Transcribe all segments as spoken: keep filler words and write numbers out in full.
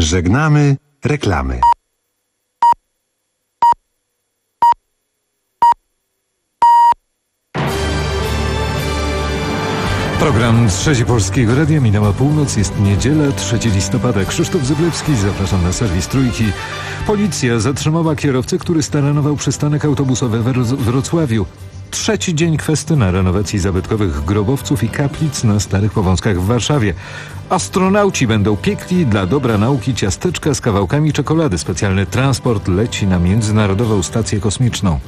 Żegnamy reklamy. Program Trzeci Polskiego Radia, minęła północ, jest niedziela, trzeciego listopada. Krzysztof Zyblewski, zapraszam na serwis Trójki. Policja zatrzymała kierowcę, który staranował przystanek autobusowy we Wrocławiu. Trzeci dzień kwesty na renowacji zabytkowych grobowców i kaplic na Starych Powązkach w Warszawie. Astronauci będą piekli dla dobra nauki ciasteczka z kawałkami czekolady. Specjalny transport leci na Międzynarodową Stację Kosmiczną.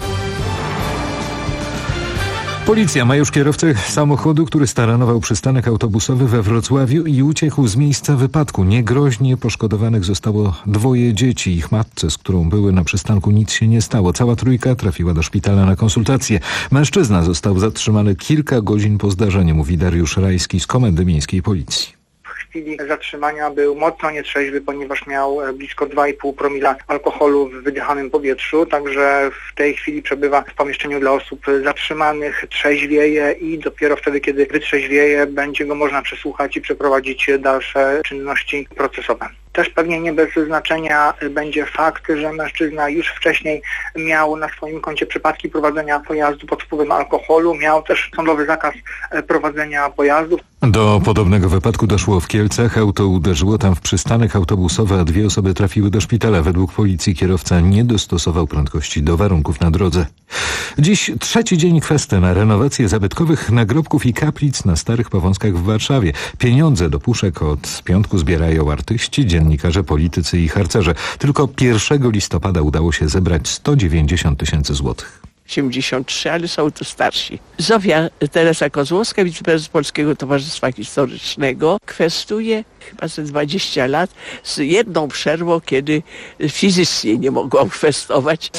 Policja ma już kierowcę samochodu, który staranował przystanek autobusowy we Wrocławiu i uciekł z miejsca wypadku. Niegroźnie poszkodowanych zostało dwoje dzieci. Ich matce, z którą były na przystanku, nic się nie stało. Cała trójka trafiła do szpitala na konsultację. Mężczyzna został zatrzymany kilka godzin po zdarzeniu, mówi Dariusz Rajski z Komendy Miejskiej Policji. W chwili zatrzymania był mocno nietrzeźwy, ponieważ miał blisko dwa i pół promila alkoholu w wydychanym powietrzu, także w tej chwili przebywa w pomieszczeniu dla osób zatrzymanych, trzeźwieje i dopiero wtedy, kiedy wytrzeźwieje, będzie go można przesłuchać i przeprowadzić dalsze czynności procesowe. Też pewnie nie bez znaczenia będzie fakt, że mężczyzna już wcześniej miał na swoim koncie przypadki prowadzenia pojazdu pod wpływem alkoholu, miał też sądowy zakaz prowadzenia pojazdów. Do podobnego wypadku doszło w Kielcach. Auto uderzyło tam w przystanek autobusowy, a dwie osoby trafiły do szpitala. Według policji kierowca nie dostosował prędkości do warunków na drodze. Dziś trzeci dzień kwesty na renowację zabytkowych nagrobków i kaplic na Starych Powązkach w Warszawie. Pieniądze do puszek od piątku zbierają artyści, dziennikarze, politycy i harcerze. Tylko pierwszego listopada udało się zebrać sto dziewięćdziesiąt tysięcy złotych. osiemdziesiąt trzy, ale są tu starsi. Zofia Teresa Kozłowska, wiceprezes Polskiego Towarzystwa Historycznego, kwestuje chyba ze dwadzieścia lat z jedną przerwą, kiedy fizycznie nie mogłam kwestować.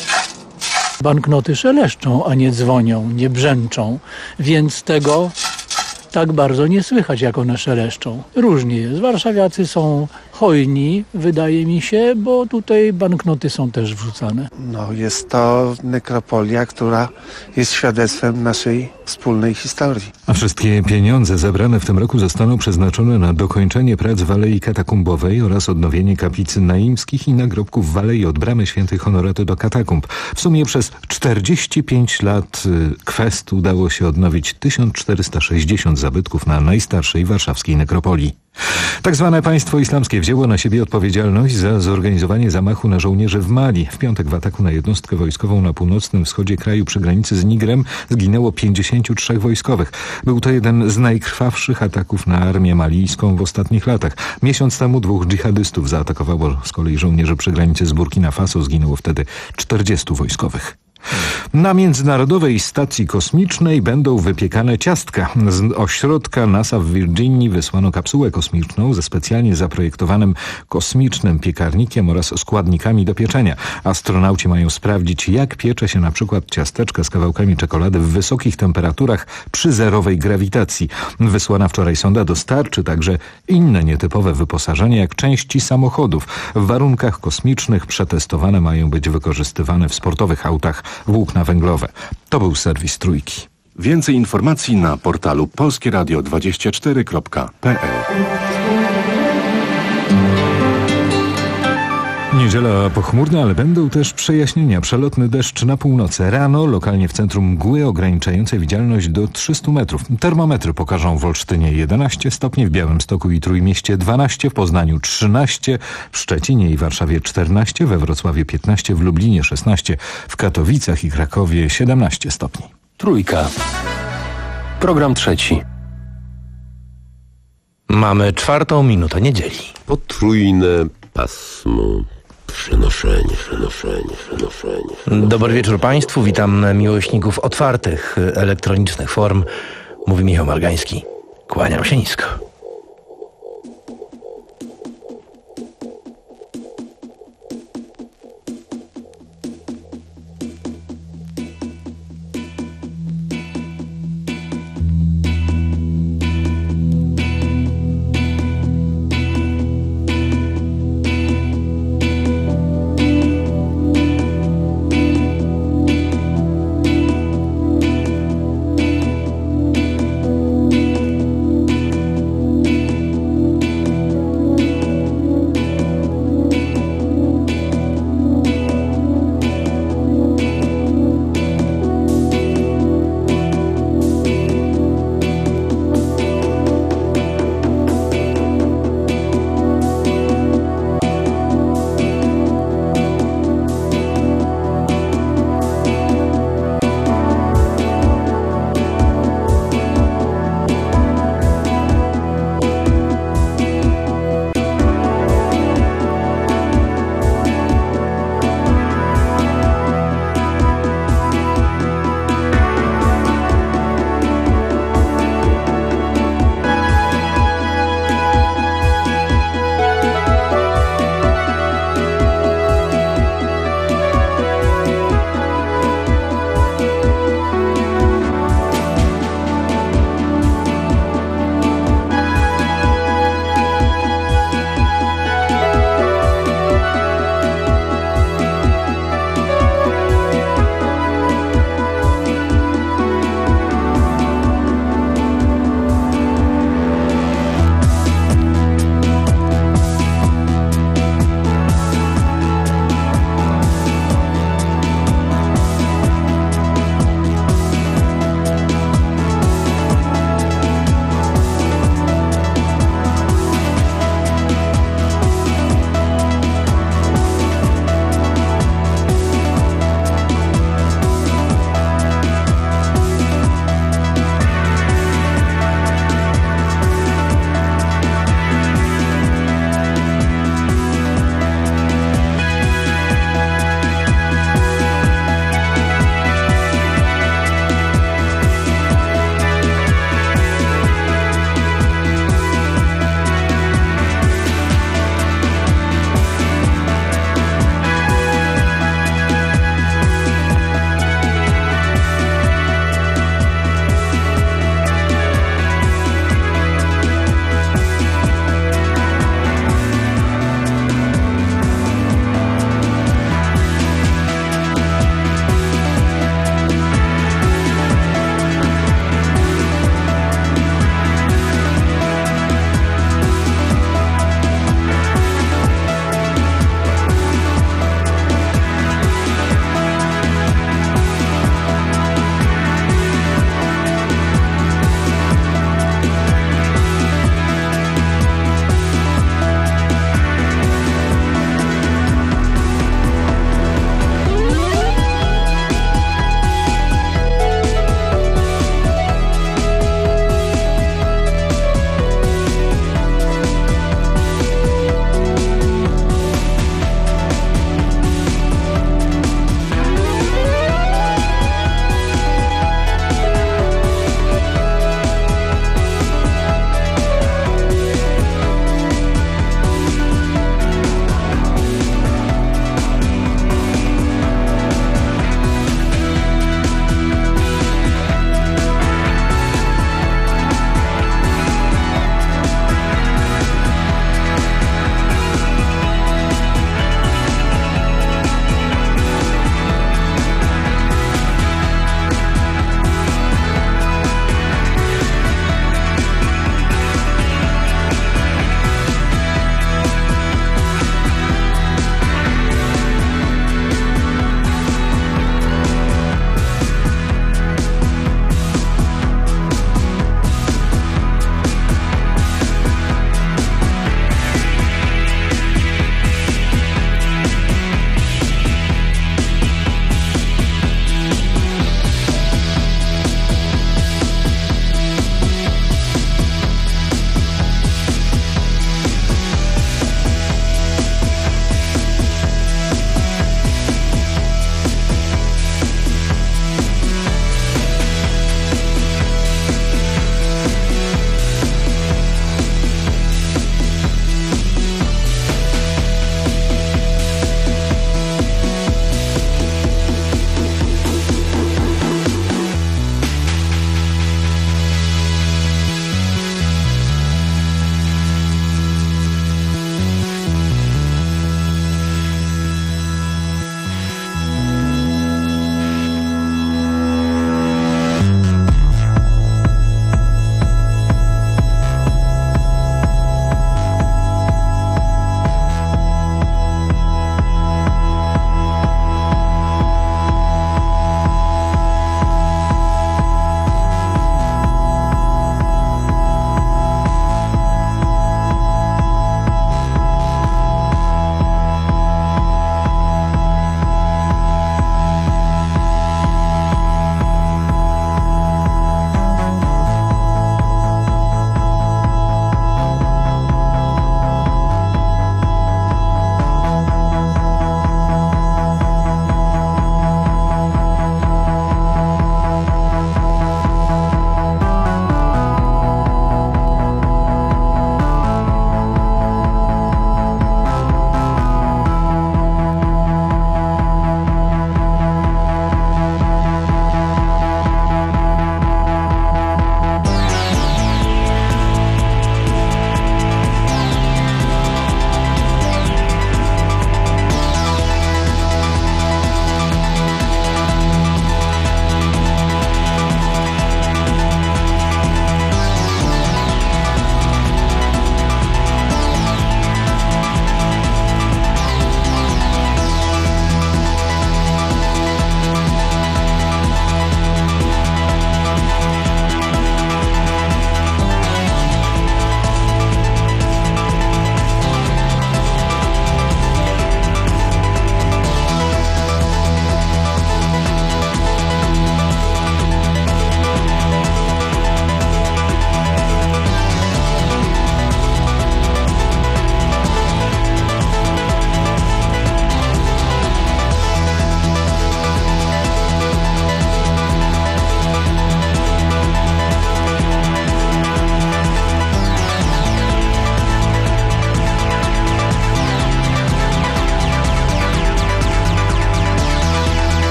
Banknoty szeleszczą, a nie dzwonią, nie brzęczą, więc tego tak bardzo nie słychać, jak one szeleszczą. Różnie jest. Warszawiacy są hojni, wydaje mi się, bo tutaj banknoty są też wrzucane. No, jest to nekropolia, która jest świadectwem naszej wspólnej historii. A wszystkie pieniądze zebrane w tym roku zostaną przeznaczone na dokończenie prac w Alei Katakumbowej oraz odnowienie kaplicy naimskich i nagrobków w Alei od Bramy Świętej Honoraty do katakumb. W sumie przez czterdzieści pięć lat kwest udało się odnowić tysiąc czterysta sześćdziesiąt zabytków na najstarszej warszawskiej nekropolii. Tak zwane państwo islamskie wzięło na siebie odpowiedzialność za zorganizowanie zamachu na żołnierzy w Mali. W piątek w ataku na jednostkę wojskową na północnym wschodzie kraju przy granicy z Nigrem zginęło pięćdziesięciu trzech wojskowych. Był to jeden z najkrwawszych ataków na armię malijską w ostatnich latach. Miesiąc temu dwóch dżihadystów zaatakowało z kolei żołnierzy przy granicy z Burkina Faso. Zginęło wtedy czterdziestu wojskowych. Na Międzynarodowej Stacji Kosmicznej będą wypiekane ciastka. Z ośrodka NASA w Virginii wysłano kapsułę kosmiczną ze specjalnie zaprojektowanym kosmicznym piekarnikiem oraz składnikami do pieczenia. Astronauci mają sprawdzić, jak piecze się na przykład ciasteczka z kawałkami czekolady w wysokich temperaturach przy zerowej grawitacji. Wysłana wczoraj sonda dostarczy także inne nietypowe wyposażenie, jak części samochodów. W warunkach kosmicznych przetestowane mają być wykorzystywane w sportowych autach włókna węglowe. To był serwis Trójki. Więcej informacji na portalu polskie radio dwadzieścia cztery kropka p l. Niedziela pochmurna, ale będą też przejaśnienia. Przelotny deszcz na północy. Rano lokalnie w centrum mgły ograniczające widzialność do trzystu metrów. Termometry pokażą w Olsztynie jedenaście stopni, w Białymstoku i Trójmieście dwanaście, w Poznaniu trzynaście, w Szczecinie i Warszawie czternaście, we Wrocławiu piętnaście, w Lublinie szesnaście, w Katowicach i Krakowie siedemnaście stopni. Trójka. Program trzeci. Mamy czwartą minutę niedzieli. Potrójne pasmo. Przenoszenie, przenoszenie, przenoszenie, przenoszenie. Dobry wieczór Państwu. Witam miłośników otwartych elektronicznych form. Mówi Michał Margański. Kłaniam się nisko.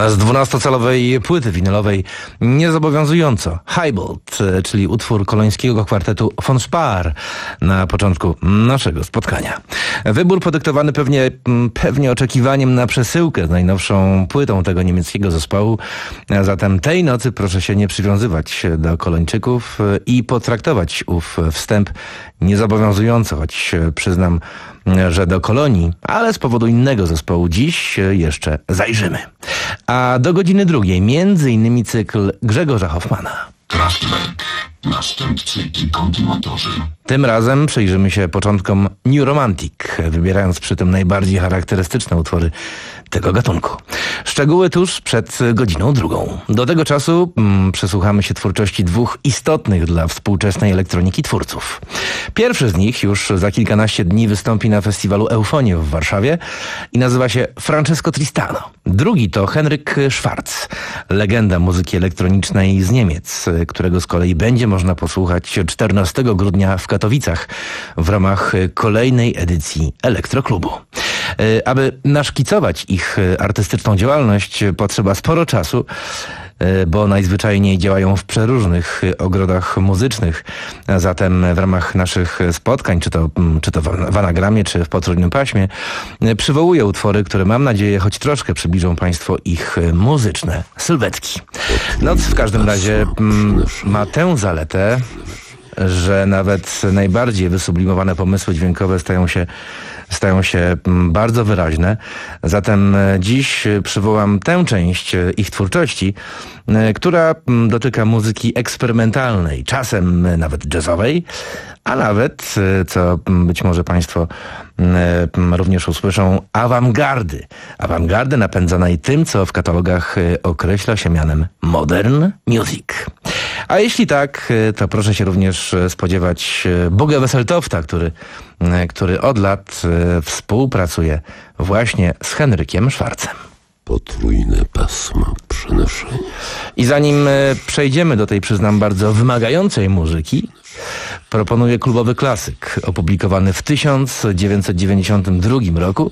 z dwunastocalowej płyty winylowej niezobowiązująco Heibold, czyli utwór kolońskiego kwartetu von Spaar na początku naszego spotkania. Wybór podyktowany pewnie, pewnie oczekiwaniem na przesyłkę z najnowszą płytą tego niemieckiego zespołu. Zatem tej nocy proszę się nie przywiązywać do Kolończyków i potraktować ów wstęp niezobowiązująco, choć przyznam, że do Kolonii, ale z powodu innego zespołu dziś jeszcze zajrzymy. A do godziny drugiej między innymi cykl Grzegorza Hoffmana. Kraftwerk, następcy i kontynuatorzy. Tym razem przyjrzymy się początkom New Romantic, wybierając przy tym najbardziej charakterystyczne utwory tego gatunku. Szczegóły tuż przed godziną drugą. Do tego czasu mm, przesłuchamy się twórczości dwóch istotnych dla współczesnej elektroniki twórców. Pierwszy z nich już za kilkanaście dni wystąpi na festiwalu Eufonie w Warszawie i nazywa się Francesco Tristano. Drugi to Henryk Schwarz, legenda muzyki elektronicznej z Niemiec, którego z kolei będzie można posłuchać czternastego grudnia w Katowicach w ramach kolejnej edycji Elektroklubu. Aby naszkicować ich artystyczną działalność potrzeba sporo czasu, bo najzwyczajniej działają w przeróżnych ogrodach muzycznych. Zatem w ramach naszych spotkań, czy to, czy to w anagramie, czy w potrójnym paśmie, przywołuję utwory, które mam nadzieję choć troszkę przybliżą Państwo ich muzyczne sylwetki. Noc w każdym razie ma tę zaletę, że nawet najbardziej wysublimowane pomysły dźwiękowe stają się stają się bardzo wyraźne. Zatem dziś przywołam tę część ich twórczości, która dotyka muzyki eksperymentalnej, czasem nawet jazzowej, a nawet, co być może Państwo również usłyszą, awangardy. Awangardy napędzanej tym, co w katalogach określa się mianem modern music. A jeśli tak, to proszę się również spodziewać Boga Wesseltofta, który, który od lat współpracuje właśnie z Henrykiem Schwarzem. Potrójne pasmo przenoszenia. I zanim przejdziemy do tej, przyznam, bardzo wymagającej muzyki, proponuję klubowy klasyk opublikowany w tysiąc dziewięćset dziewięćdziesiątym drugim roku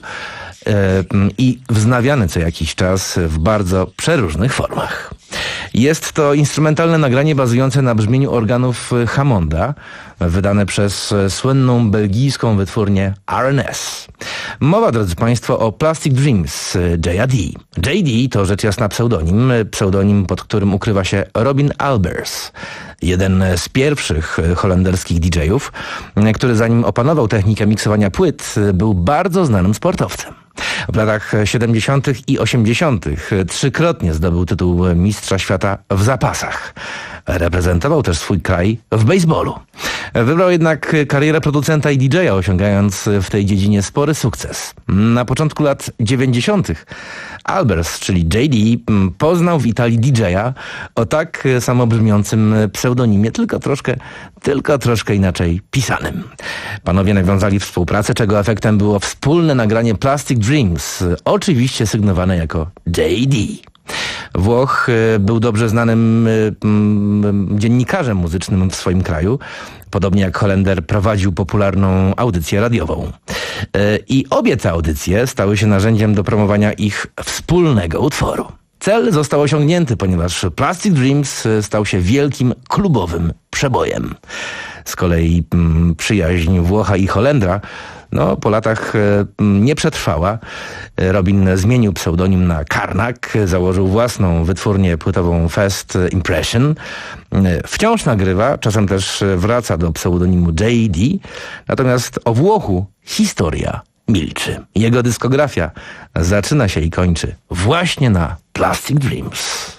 i wznawiany co jakiś czas w bardzo przeróżnych formach. Jest to instrumentalne nagranie bazujące na brzmieniu organów Hammonda, wydane przez słynną belgijską wytwórnię R and S. Mowa, drodzy Państwo, o Plastic Dreams J A D. J D to rzecz jasna pseudonim, pseudonim pod którym ukrywa się Robin Albers, jeden z pierwszych holenderskich D J-ów, który zanim opanował technikę miksowania płyt, był bardzo znanym sportowcem. W latach siedemdziesiątych i osiemdziesiątych trzykrotnie zdobył tytuł mistrza świata w zapasach. Reprezentował też swój kraj w bejsbolu. Wybrał jednak karierę producenta i D J-a, osiągając w tej dziedzinie spory sukces. Na początku lat dziewięćdziesiątych Albers, czyli J D, poznał w Italii D J-a o tak samo brzmiącym pseudonimie, tylko troszkę, tylko troszkę inaczej pisanym. Panowie nawiązali współpracę, czego efektem było wspólne nagranie Plastic Dreams, oczywiście sygnowane jako J D. Włoch był dobrze znanym dziennikarzem muzycznym w swoim kraju. Podobnie jak Holender prowadził popularną audycję radiową. I obie te audycje stały się narzędziem do promowania ich wspólnego utworu. Cel został osiągnięty, ponieważ Plastic Dreams stał się wielkim klubowym przebojem. Z kolei przyjaźń Włocha i Holendra no, po latach nie przetrwała. Robin zmienił pseudonim na Karnak, założył własną wytwórnię płytową First Impression. Wciąż nagrywa, czasem też wraca do pseudonimu J D, natomiast o Włochu historia milczy. Jego dyskografia zaczyna się i kończy właśnie na Plastic Dreams.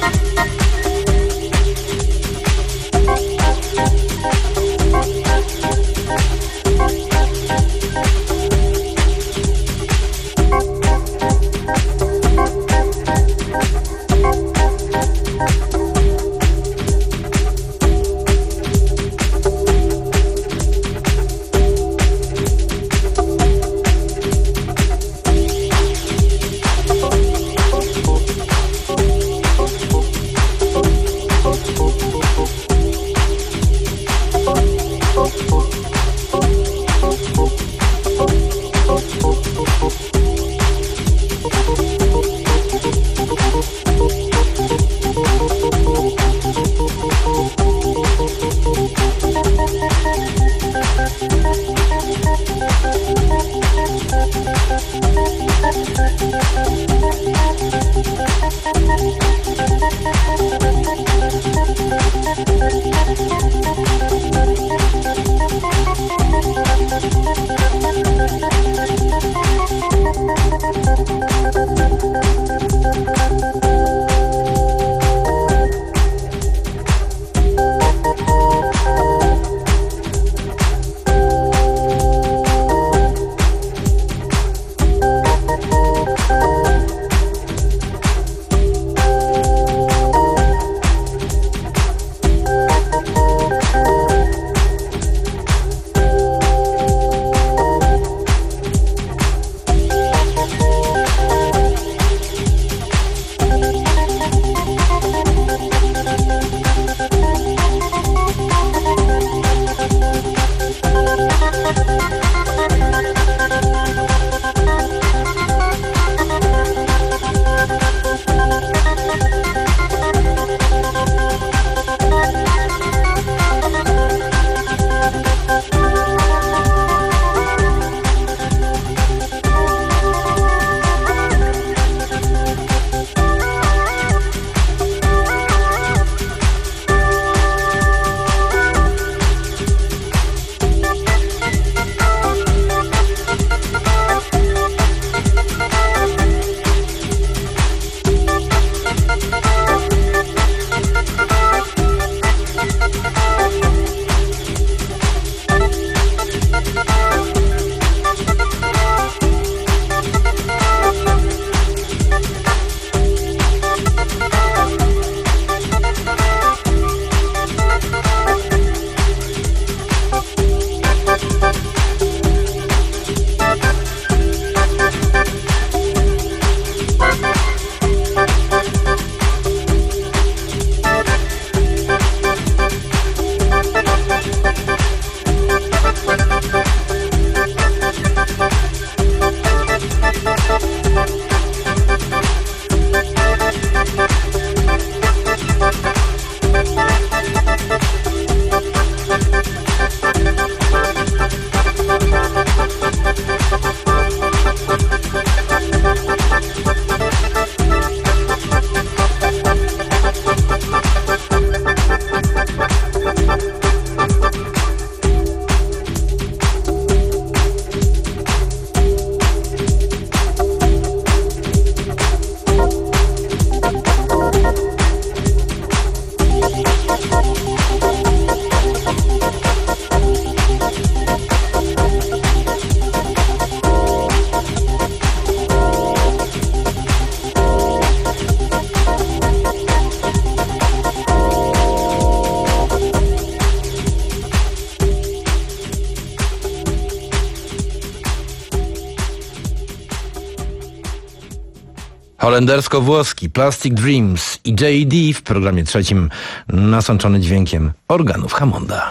holendersko-włoski Plastic Dreams i J D w programie trzecim nasączony dźwiękiem organów Hammonda.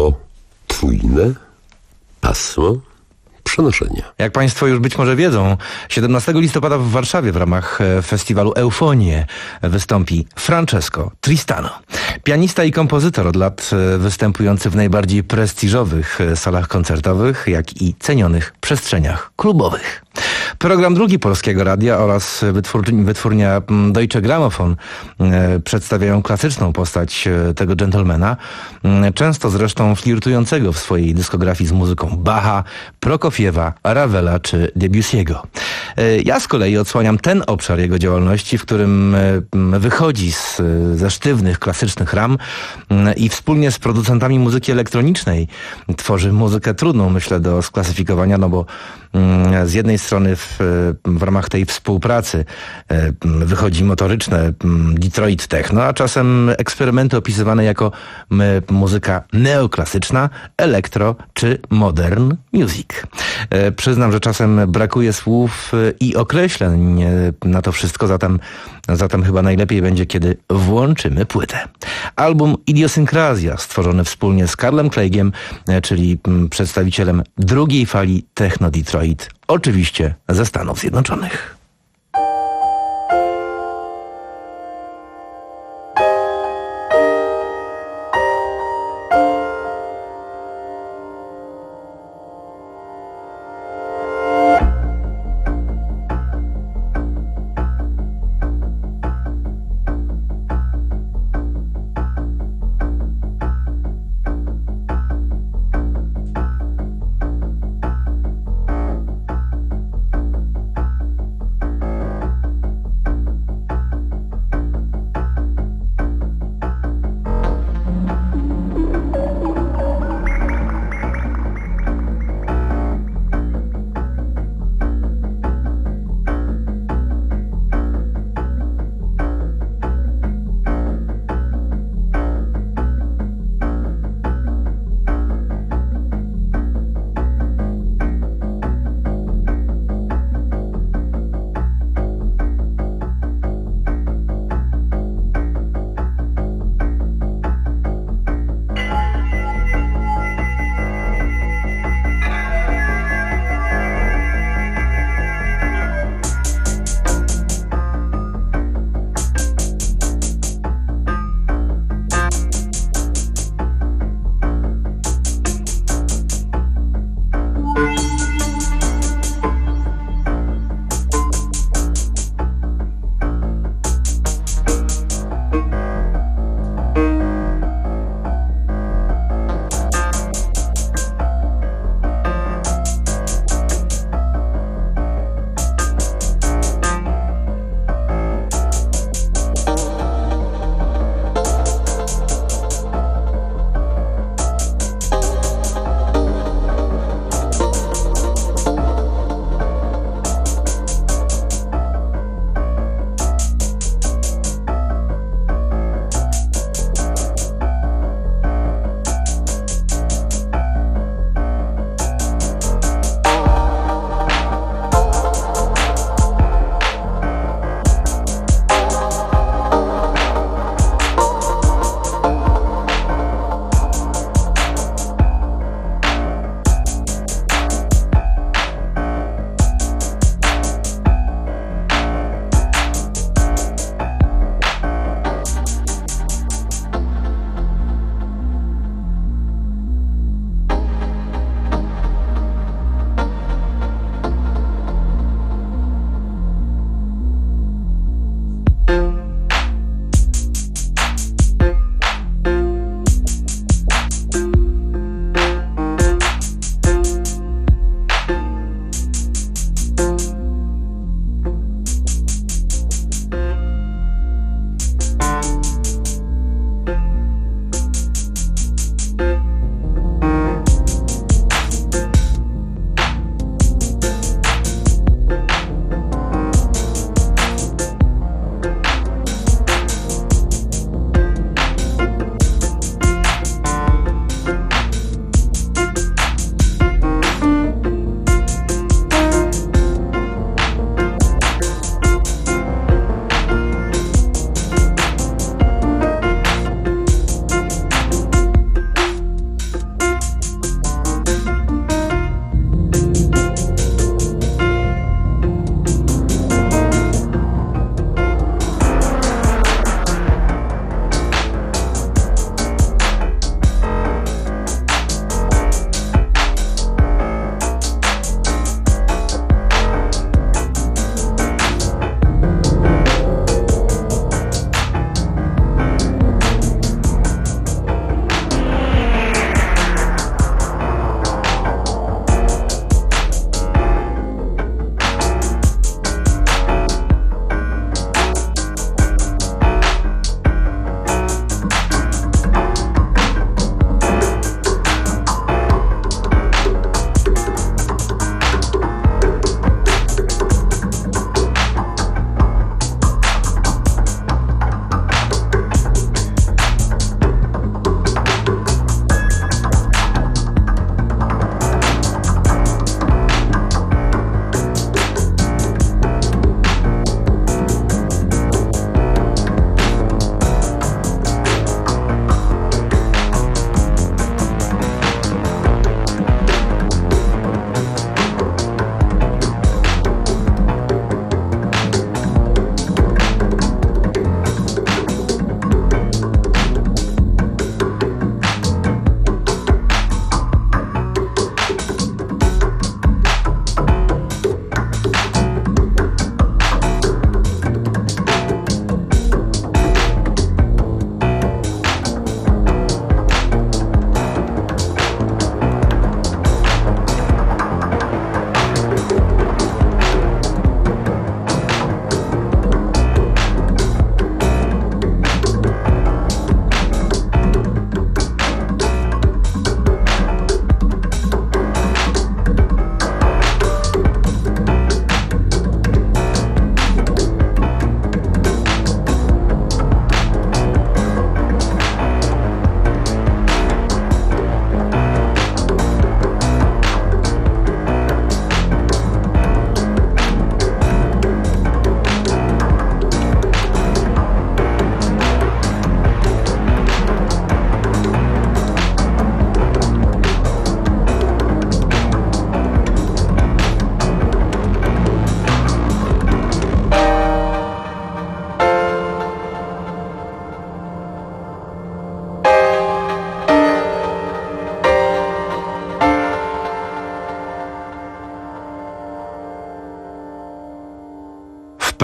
Potrójne pasmo przenoszenia. Jak Państwo już być może wiedzą, siedemnastego listopada w Warszawie w ramach festiwalu Eufonie wystąpi Francesco Tristano. Pianista i kompozytor od lat występujący w najbardziej prestiżowych salach koncertowych, jak i cenionych przestrzeniach klubowych. Program drugi Polskiego Radia oraz wytwórnia, wytwórnia Deutsche Grammophon e, przedstawiają klasyczną postać e, tego dżentelmena, e, często zresztą flirtującego w swojej dyskografii z muzyką Bacha, Prokofiewa, Ravela czy Debussy'ego. E, ja z kolei odsłaniam ten obszar jego działalności, w którym e, wychodzi z, ze sztywnych, klasycznych ram e, i wspólnie z producentami muzyki elektronicznej tworzy muzykę trudną, myślę, do sklasyfikowania, no bo z jednej strony w, w ramach tej współpracy wychodzi motoryczne Detroit techno, a czasem eksperymenty opisywane jako muzyka neoklasyczna, elektro czy modern music. Przyznam, że czasem brakuje słów i określeń na to wszystko, zatem, zatem chyba najlepiej będzie, kiedy włączymy płytę. Album Idiosynkrazja, stworzony wspólnie z Karlem Craigiem, czyli przedstawicielem drugiej fali techno Detroit, oczywiście ze Stanów Zjednoczonych.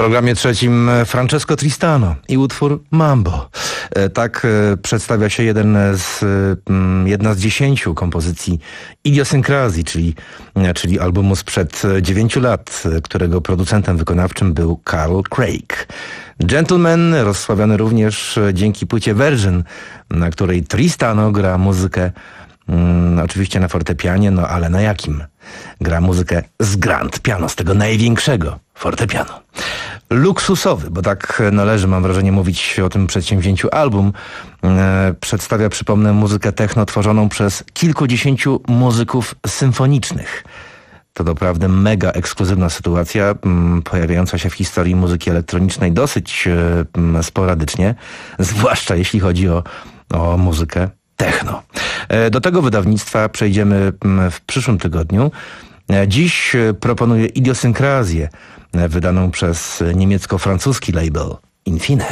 programie trzecim Francesco Tristano i utwór Mambo. Tak przedstawia się jeden z, jedna z dziesięciu kompozycji Idiosynkrazji, czyli, czyli albumu sprzed dziewięciu lat, którego producentem wykonawczym był Carl Craig. Gentleman rozsławiony również dzięki płycie Virgin, na której Tristano gra muzykę Hmm, oczywiście na fortepianie, no ale na jakim? Gra muzykę z grand piano, z tego największego fortepianu. Luksusowy, bo tak należy, mam wrażenie, mówić o tym przedsięwzięciu album, e, przedstawia, przypomnę, muzykę techno tworzoną przez kilkudziesięciu muzyków symfonicznych. To doprawdy mega ekskluzywna sytuacja, m, pojawiająca się w historii muzyki elektronicznej dosyć m, sporadycznie, zwłaszcza jeśli chodzi o, o muzykę techno. Do tego wydawnictwa przejdziemy w przyszłym tygodniu. Dziś proponuję Idiosynkrazję, wydaną przez niemiecko-francuski label Infine.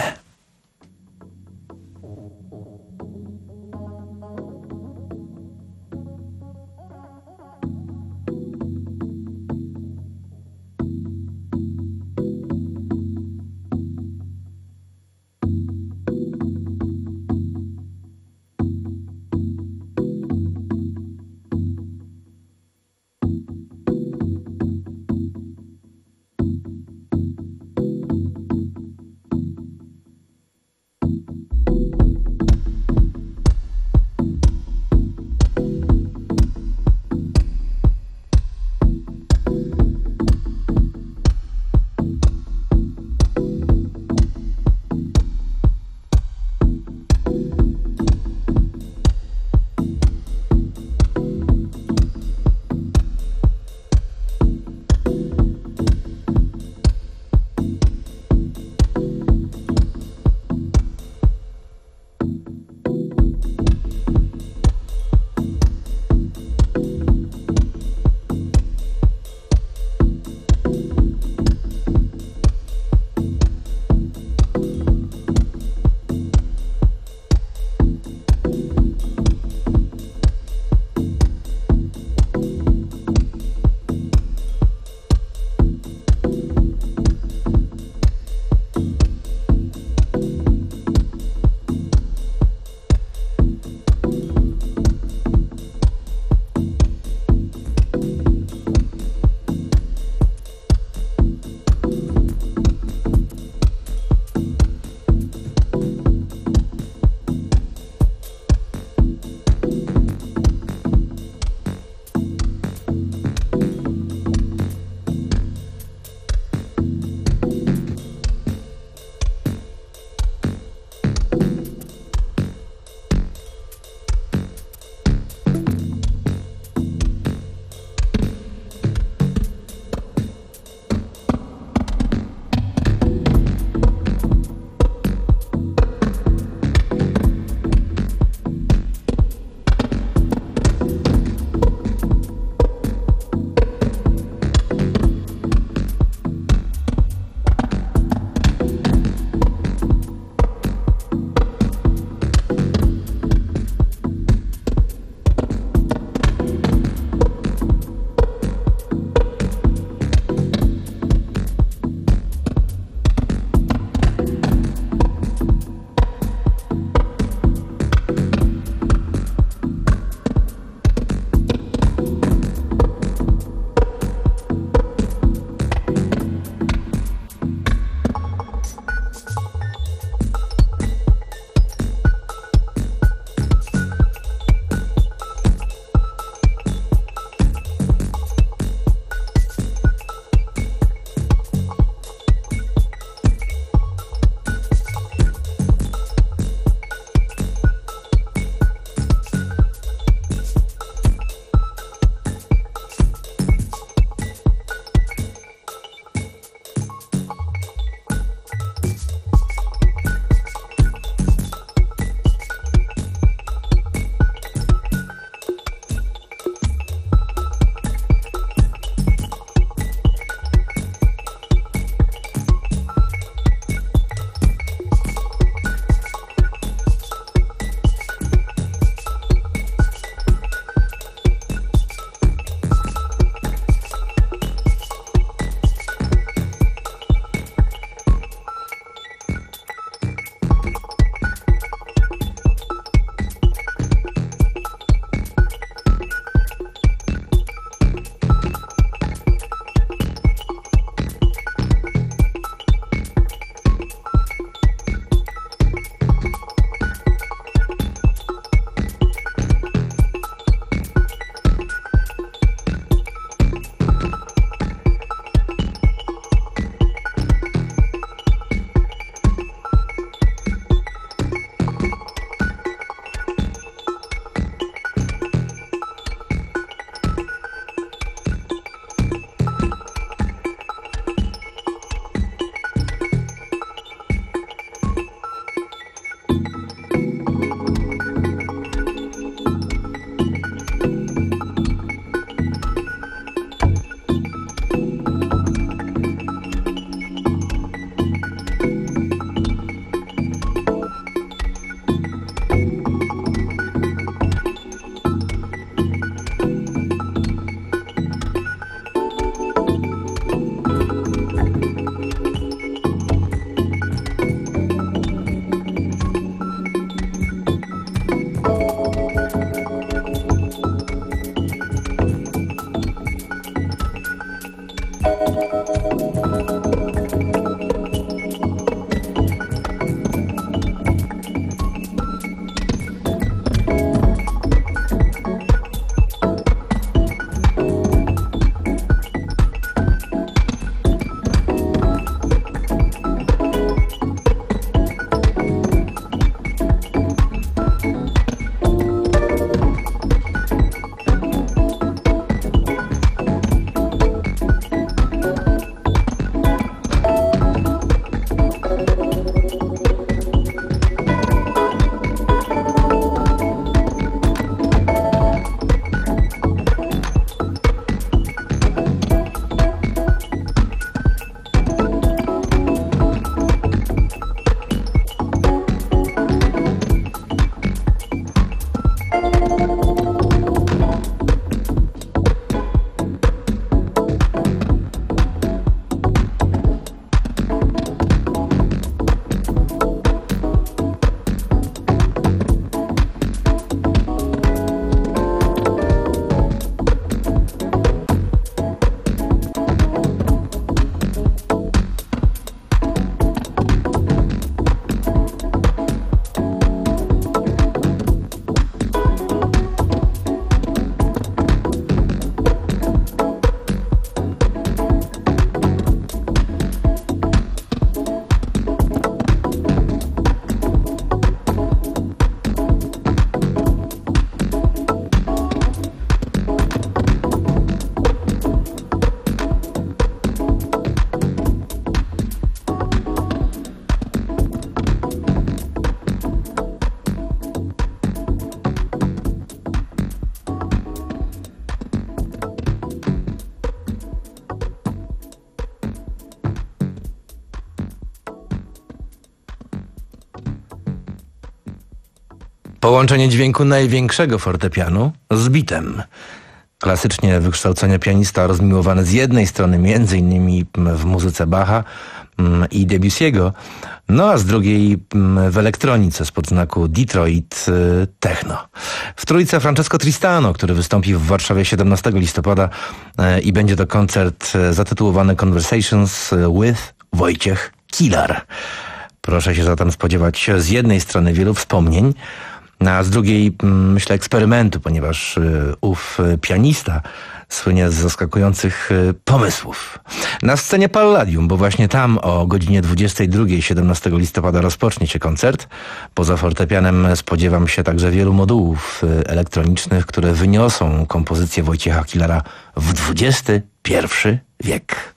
Połączenie dźwięku największego fortepianu z bitem. Klasycznie wykształcony pianista rozmiłowany z jednej strony między innymi w muzyce Bacha i Debussy'ego, no a z drugiej w elektronice spod znaku Detroit Techno. W trójce Francesco Tristano, który wystąpi w Warszawie siedemnastego listopada i będzie to koncert zatytułowany Conversations with Wojciech Kilar. Proszę się zatem spodziewać z jednej strony wielu wspomnień, a z drugiej, myślę, eksperymentu, ponieważ ów pianista słynie z zaskakujących pomysłów. Na scenie Palladium, bo właśnie tam o godzinie dwudziestej drugiej siedemnastego listopada rozpocznie się koncert. Poza fortepianem spodziewam się także wielu modułów elektronicznych, które wyniosą kompozycję Wojciecha Kilara w dwudziesty pierwszy wiek.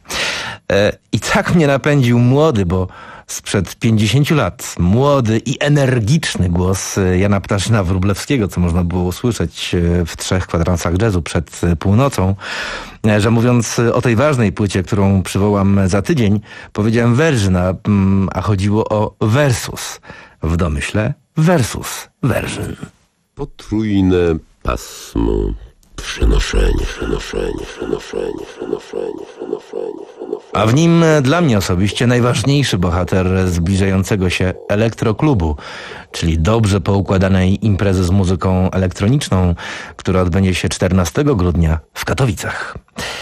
I tak mnie napędził młody, bo sprzed pięćdziesięciu lat młody i energiczny głos Jana Ptaszyna-Wróblewskiego, co można było usłyszeć w trzech kwadransach jazzu przed północą, że mówiąc o tej ważnej płycie, którą przywołam za tydzień, powiedziałem Verżyna, a chodziło o versus. W domyśle versus Verzyn. Potrójne pasmo. Przenoszenie, przenoszenie, przenoszenie, przenoszenie, przenoszenie, przenoszenie. A w nim dla mnie osobiście najważniejszy bohater zbliżającego się elektroklubu, czyli dobrze poukładanej imprezy z muzyką elektroniczną, która odbędzie się czternastego grudnia w Katowicach.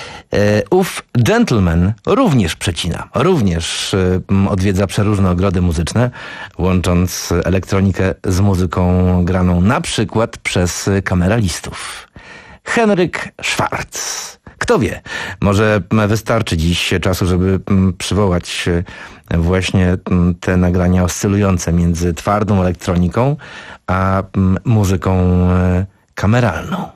Ów gentleman również przecina, również odwiedza przeróżne ogrody muzyczne, łącząc elektronikę z muzyką graną na przykład przez kameralistów. Henryk Schwarz. Kto wie, może wystarczy dziś czasu, żeby przywołać właśnie te nagrania oscylujące między twardą elektroniką a muzyką kameralną.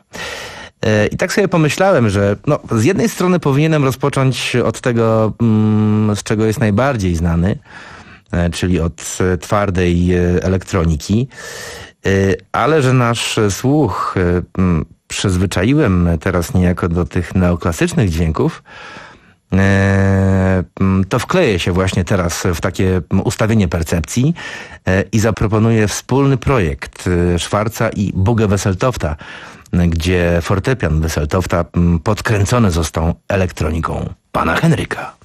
I tak sobie pomyślałem, że no, z jednej strony powinienem rozpocząć od tego, z czego jest najbardziej znany, czyli od twardej elektroniki, ale że nasz słuch przyzwyczaiłem teraz niejako do tych neoklasycznych dźwięków, to wkleję się właśnie teraz w takie ustawienie percepcji i zaproponuję wspólny projekt Schwarza i Bugge Wesseltofta, gdzie fortepian Wesseltofta podkręcony został elektroniką pana Henryka.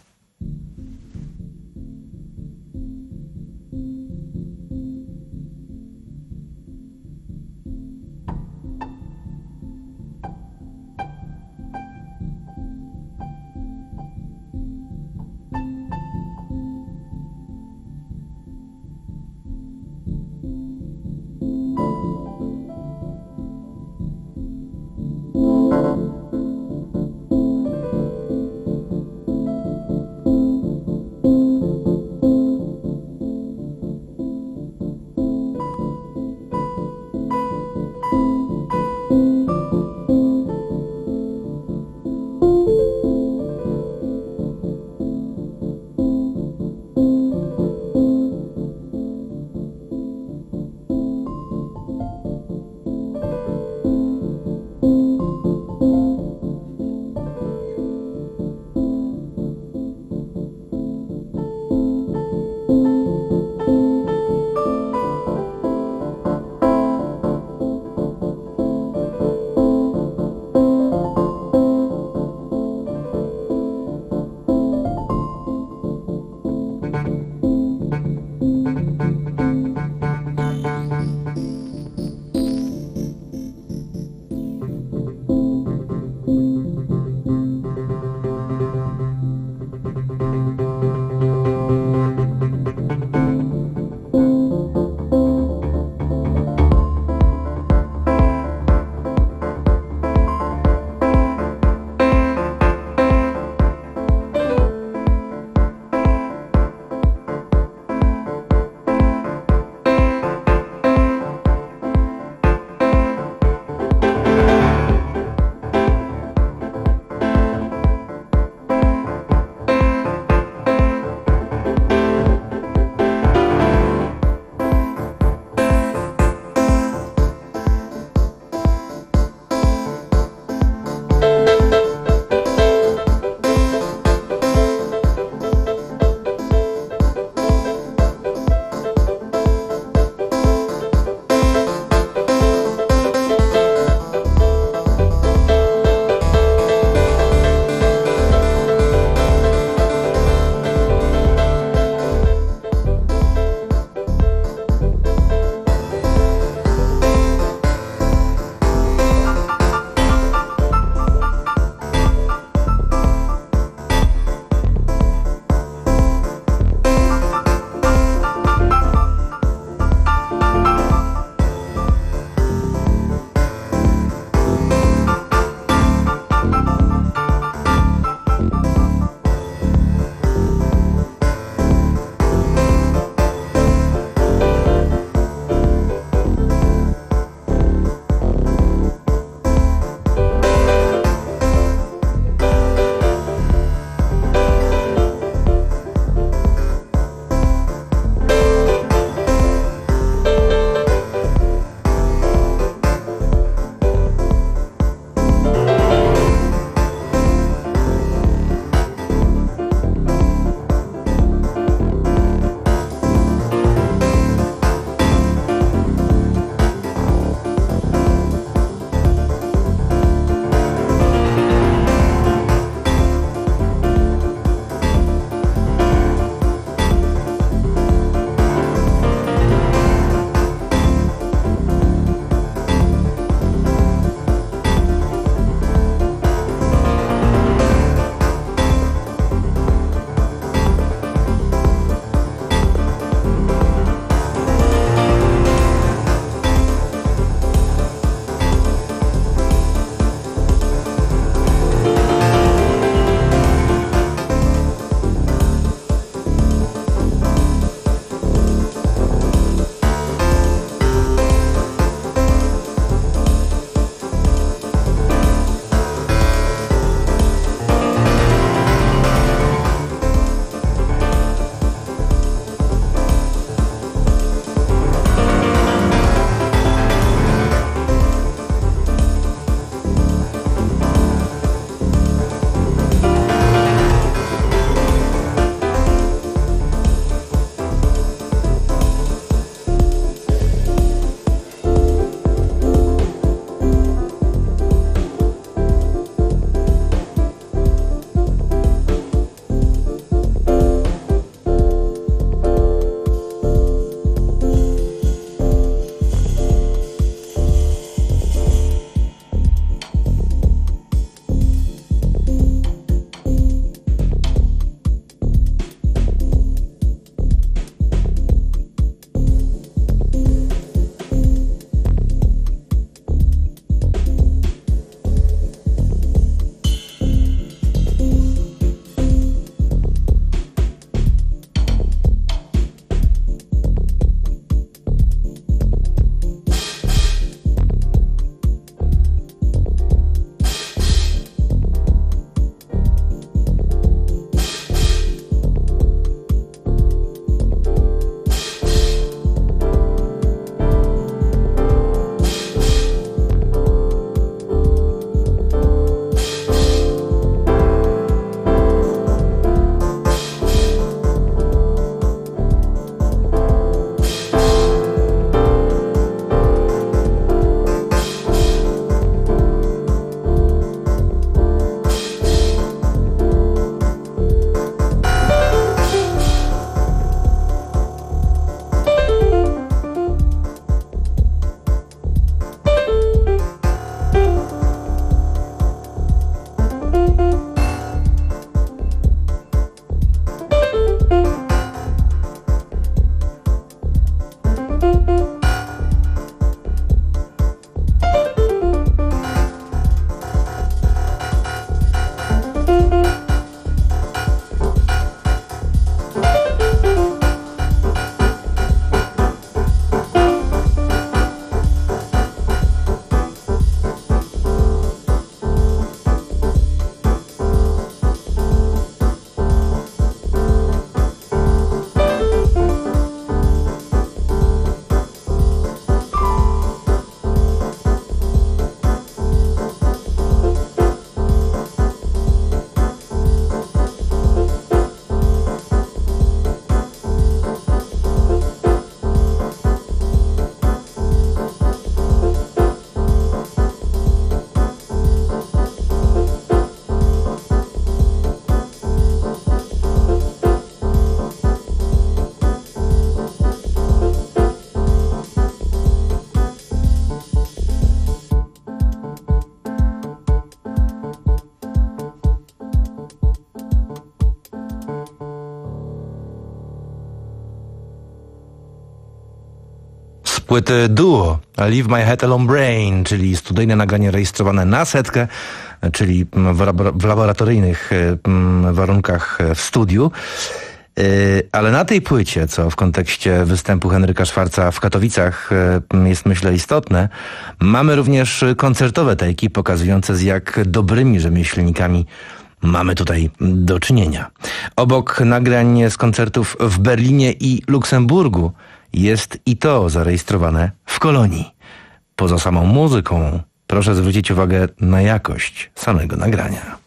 płyty Duo, Leave My Head Alone Brain, czyli studyjne nagranie rejestrowane na setkę, czyli w laboratoryjnych warunkach w studiu. Ale na tej płycie, co w kontekście występu Henryka Szwarca w Katowicach jest, myślę, istotne, mamy również koncertowe tajki pokazujące, z jak dobrymi rzemieślnikami mamy tutaj do czynienia. Obok nagrań z koncertów w Berlinie i Luksemburgu jest i to zarejestrowane w Kolonii. Poza samą muzyką proszę zwrócić uwagę na jakość samego nagrania.